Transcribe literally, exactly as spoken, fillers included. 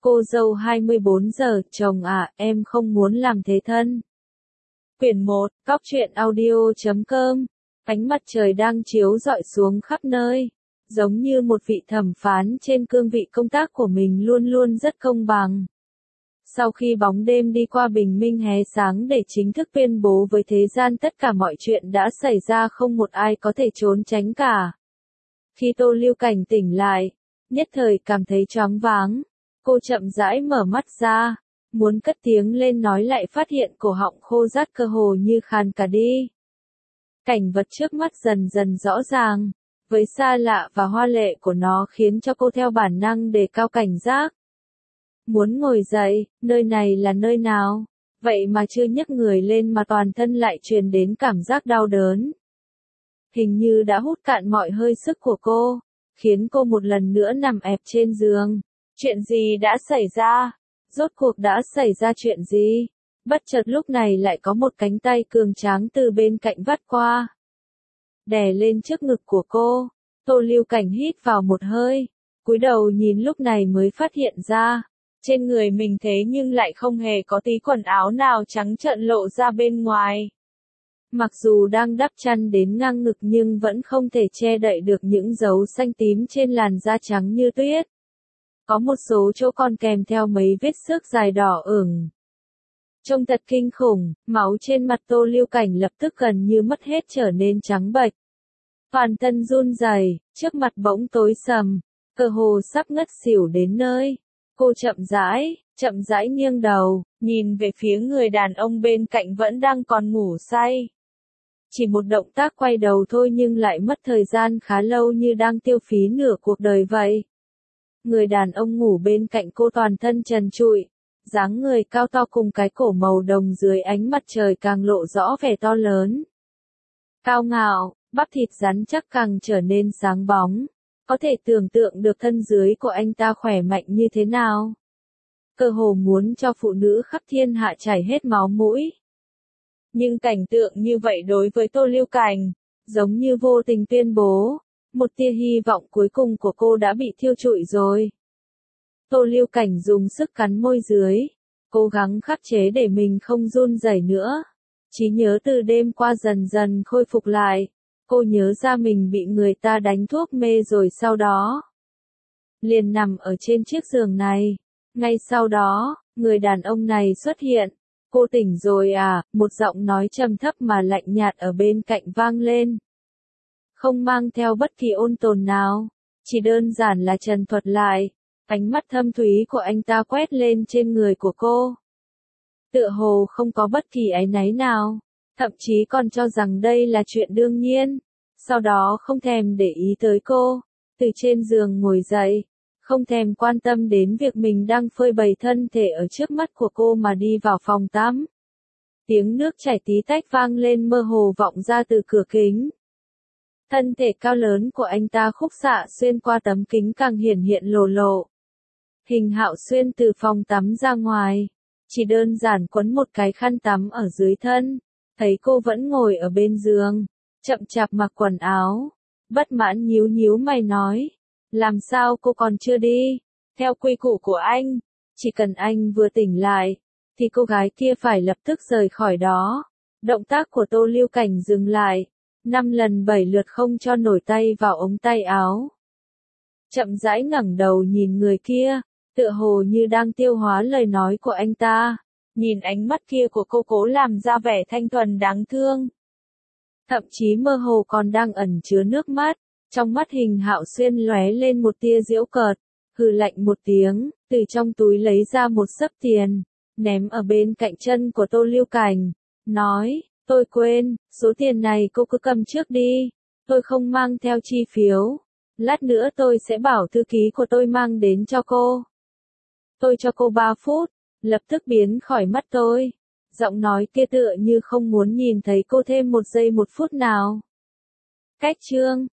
Cô dâu hai mươi bốn giờ, chồng à, em không muốn làm thế thân. Quyển một, Cóc truyện audio chấm com. Ánh mặt trời đang chiếu rọi xuống khắp nơi, giống như một vị thẩm phán trên cương vị công tác của mình luôn luôn rất công bằng. Sau khi bóng đêm đi qua bình minh hé sáng để chính thức tuyên bố với thế gian tất cả mọi chuyện đã xảy ra, không một ai có thể trốn tránh cả. Khi Tô Lưu Cảnh tỉnh lại, nhất thời cảm thấy choáng váng, cô chậm rãi mở mắt ra, muốn cất tiếng lên nói lại phát hiện cổ họng khô rát cơ hồ như khàn cả đi. Cảnh vật trước mắt dần dần rõ ràng, với xa lạ và hoa lệ của nó khiến cho cô theo bản năng đề cao cảnh giác. Muốn ngồi dậy, nơi này là nơi nào? Vậy mà chưa nhấc người lên mà toàn thân lại truyền đến cảm giác đau đớn. Hình như đã hút cạn mọi hơi sức của cô, khiến cô một lần nữa nằm ẹp trên giường. Chuyện gì đã xảy ra? Rốt cuộc đã xảy ra chuyện gì? Bất chợt lúc này lại có một cánh tay cường tráng từ bên cạnh vắt qua, đè lên trước ngực của cô. Tô Lưu Cảnh hít vào một hơi, cúi đầu nhìn lúc này mới phát hiện ra, trên người mình thế nhưng lại không hề có tí quần áo nào trắng trợn lộ ra bên ngoài. Mặc dù đang đắp chăn đến ngang ngực nhưng vẫn không thể che đậy được những dấu xanh tím trên làn da trắng như tuyết. Có một số chỗ còn kèm theo mấy vết xước dài đỏ ửng. Trông thật kinh khủng, máu trên mặt Tô Lưu Cảnh lập tức gần như mất hết trở nên trắng bệch. Toàn thân run rẩy, trước mặt bỗng tối sầm, cơ hồ sắp ngất xỉu đến nơi. Cô chậm rãi, chậm rãi nghiêng đầu, nhìn về phía người đàn ông bên cạnh vẫn đang còn ngủ say. Chỉ một động tác quay đầu thôi nhưng lại mất thời gian khá lâu như đang tiêu phí nửa cuộc đời vậy. Người đàn ông ngủ bên cạnh cô toàn thân trần trụi, dáng người cao to cùng cái cổ màu đồng dưới ánh mặt trời càng lộ rõ vẻ to lớn. Cao ngạo, bắp thịt rắn chắc càng trở nên sáng bóng, có thể tưởng tượng được thân dưới của anh ta khỏe mạnh như thế nào. Cơ hồ muốn cho phụ nữ khắp thiên hạ chảy hết máu mũi. Nhưng cảnh tượng như vậy đối với Tô Lưu Cảnh, giống như vô tình tuyên bố, một tia hy vọng cuối cùng của cô đã bị thiêu trụi rồi. Tô Lưu Cảnh dùng sức cắn môi dưới, cố gắng khắc chế để mình không run rẩy nữa. Trí nhớ từ đêm qua dần dần khôi phục lại, cô nhớ ra mình bị người ta đánh thuốc mê rồi sau đó liền nằm ở trên chiếc giường này. Ngay sau đó, người đàn ông này xuất hiện. Cô tỉnh rồi à, một giọng nói trầm thấp mà lạnh nhạt ở bên cạnh vang lên. Không mang theo bất kỳ ôn tồn nào, chỉ đơn giản là trần thuật lại. Ánh mắt thâm thúy của anh ta quét lên trên người của cô. Tựa hồ không có bất kỳ áy náy nào, thậm chí còn cho rằng đây là chuyện đương nhiên. Sau đó không thèm để ý tới cô, từ trên giường ngồi dậy, không thèm quan tâm đến việc mình đang phơi bày thân thể ở trước mắt của cô mà đi vào phòng tắm. Tiếng nước chảy tí tách vang lên mơ hồ vọng ra từ cửa kính. Thân thể cao lớn của anh ta khúc xạ xuyên qua tấm kính càng hiển hiện lồ lộ. Hình Hạo Xuyên từ phòng tắm ra ngoài, chỉ đơn giản quấn một cái khăn tắm ở dưới thân, thấy cô vẫn ngồi ở bên giường, chậm chạp mặc quần áo, bất mãn nhíu nhíu mày nói, làm sao cô còn chưa đi? Theo quy củ của anh, chỉ cần anh vừa tỉnh lại, thì cô gái kia phải lập tức rời khỏi đó. Động tác của Tô Lưu Cảnh dừng lại, năm lần bảy lượt không cho nổi tay vào ống tay áo. Chậm rãi ngẩng đầu nhìn người kia, tựa hồ như đang tiêu hóa lời nói của anh ta, nhìn ánh mắt kia của cô cố làm ra vẻ thanh thuần đáng thương. Thậm chí mơ hồ còn đang ẩn chứa nước mắt, trong mắt Hình Hạo Xuyên lóe lên một tia giễu cợt, hừ lạnh một tiếng, từ trong túi lấy ra một xấp tiền, ném ở bên cạnh chân của Tô Lưu Cảnh, nói, tôi quên, số tiền này cô cứ cầm trước đi, tôi không mang theo chi phiếu, lát nữa tôi sẽ bảo thư ký của tôi mang đến cho cô. Tôi cho cô ba phút, lập tức biến khỏi mắt tôi. Giọng nói kia tựa như không muốn nhìn thấy cô thêm một giây một phút nào. Cách chương